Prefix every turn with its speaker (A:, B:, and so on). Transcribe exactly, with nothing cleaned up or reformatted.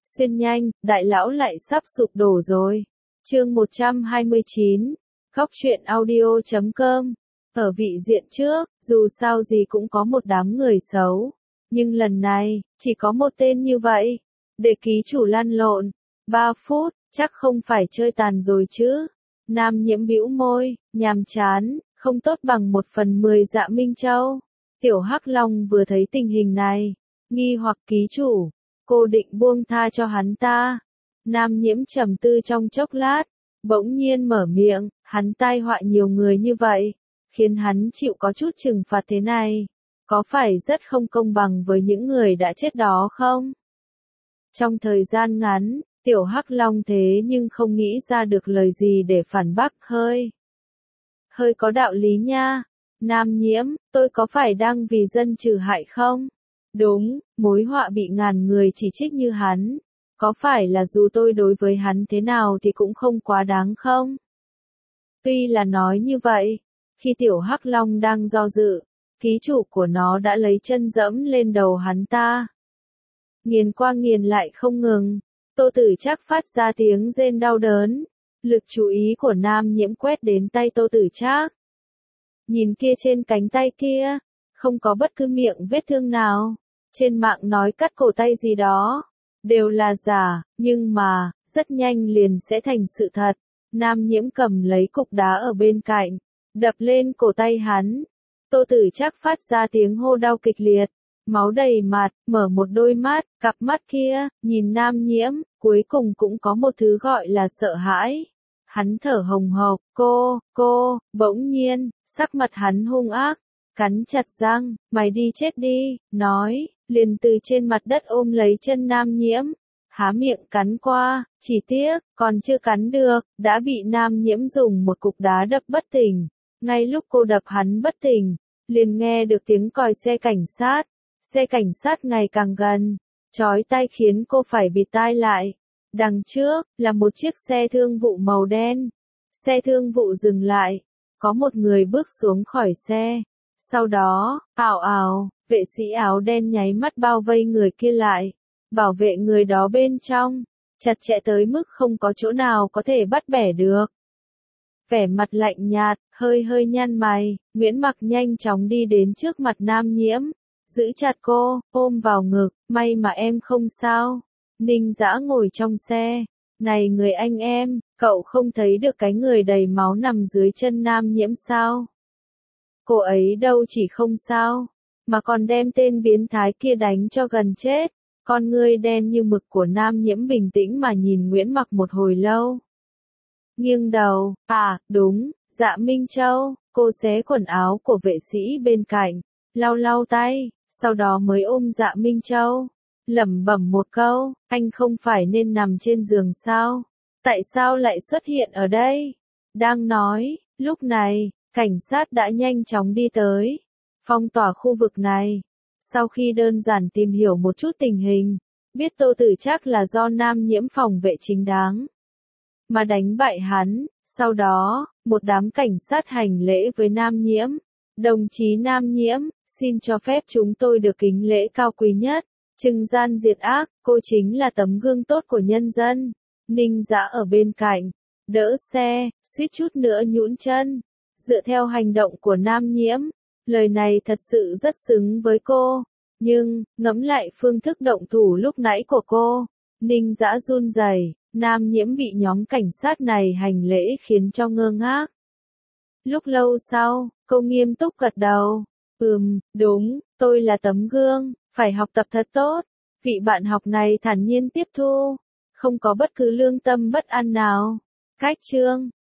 A: Xuyên nhanh, đại lão lại sắp sụp đổ rồi. Chương một trăm hai mươi chín, Góc truyện audio chấm com. Ở vị diện trước, dù sao gì cũng có một đám người xấu. Nhưng lần này, chỉ có một tên như vậy. Để ký chủ lăn lộn. Ba phút, chắc không phải chơi tàn rồi chứ. Nam Nhiễm bĩu môi, nhàm chán, không tốt bằng một phần mười Dạ Minh Châu. Tiểu Hắc Long vừa thấy tình hình này, nghi hoặc ký chủ, cô định buông tha cho hắn ta. Nam Nhiễm trầm tư trong chốc lát, bỗng nhiên mở miệng, hắn tai họa nhiều người như vậy, khiến hắn chịu có chút trừng phạt thế này, có phải rất không công bằng với những người đã chết đó không? Trong thời gian ngắn, Tiểu Hắc Long thế nhưng không nghĩ ra được lời gì để phản bác, hơi. Hơi có đạo lý nha. Nam Nhiễm, tôi có phải đang vì dân trừ hại không? Đúng, mối họa bị ngàn người chỉ trích như hắn. Có phải là dù tôi đối với hắn thế nào thì cũng không quá đáng không? Tuy là nói như vậy, khi Tiểu Hắc Long đang do dự, ký chủ của nó đã lấy chân dẫm lên đầu hắn ta. Nghiền qua nghiền lại không ngừng, Tô Tử Trác phát ra tiếng rên đau đớn. Lực chú ý của Nam Nhiễm quét đến tay Tô Tử Trác. Nhìn kia trên cánh tay kia, không có bất cứ miệng vết thương nào. Trên mạng nói cắt cổ tay gì đó, đều là giả, nhưng mà, rất nhanh liền sẽ thành sự thật. Nam Nhiễm cầm lấy cục đá ở bên cạnh, đập lên cổ tay hắn. Tô Tử Trác phát ra tiếng hô đau kịch liệt, máu đầy mặt, mở một đôi mắt, cặp mắt kia, nhìn Nam Nhiễm, cuối cùng cũng có một thứ gọi là sợ hãi. Hắn thở hồng hộc, cô, cô, bỗng nhiên, sắc mặt hắn hung ác, cắn chặt răng, mày đi chết đi, nói, liền từ trên mặt đất ôm lấy chân Nam Nhiễm, há miệng cắn qua, chỉ tiếc, còn chưa cắn được, đã bị Nam Nhiễm dùng một cục đá đập bất tỉnh. Ngay lúc cô đập hắn bất tỉnh, liền nghe được tiếng còi xe cảnh sát, xe cảnh sát ngày càng gần, chói tai khiến cô phải bịt tai lại. Đằng trước, là một chiếc xe thương vụ màu đen. Xe thương vụ dừng lại, có một người bước xuống khỏi xe. Sau đó, ào ào, vệ sĩ áo đen nháy mắt bao vây người kia lại, bảo vệ người đó bên trong, chặt chẽ tới mức không có chỗ nào có thể bắt bẻ được. Vẻ mặt lạnh nhạt, hơi hơi nhăn mày, Nguyễn Mặc nhanh chóng đi đến trước mặt Nam Nhiễm, giữ chặt cô, ôm vào ngực, may mà em không sao. Ninh Dã ngồi trong xe, này người anh em, cậu không thấy được cái người đầy máu nằm dưới chân Nam Nhiễm sao? Cô ấy đâu chỉ không sao, mà còn đem tên biến thái kia đánh cho gần chết. Con ngươi đen như mực của Nam Nhiễm bình tĩnh mà nhìn Nguyễn Mặc một hồi lâu. Nghiêng đầu, à, đúng, Dạ Minh Châu, cô xé quần áo của vệ sĩ bên cạnh, lau lau tay, sau đó mới ôm Dạ Minh Châu. Lẩm bẩm một câu, anh không phải nên nằm trên giường sao? Tại sao lại xuất hiện ở đây? Đang nói, lúc này, cảnh sát đã nhanh chóng đi tới, phong tỏa khu vực này. Sau khi đơn giản tìm hiểu một chút tình hình, biết Tô Tử Trác là do Nam Nhiễm phòng vệ chính đáng mà đánh bại hắn, sau đó, một đám cảnh sát hành lễ với Nam Nhiễm. Đồng chí Nam Nhiễm, xin cho phép chúng tôi được kính lễ cao quý nhất. Trừng gian diệt ác, cô chính là tấm gương tốt của nhân dân. Ninh Dã ở bên cạnh, đỡ xe, suýt chút nữa nhũn chân. Dựa theo hành động của Nam Nhiễm, lời này thật sự rất xứng với cô. Nhưng, ngẫm lại phương thức động thủ lúc nãy của cô, Ninh Dã run rẩy. Nam Nhiễm bị nhóm cảnh sát này hành lễ khiến cho ngơ ngác. Lúc lâu sau, cô nghiêm túc gật đầu. Ừm, đúng, tôi là tấm gương. Phải học tập thật tốt. Vị bạn học này thản nhiên tiếp thu, không có bất cứ lương tâm bất an nào. Cách chương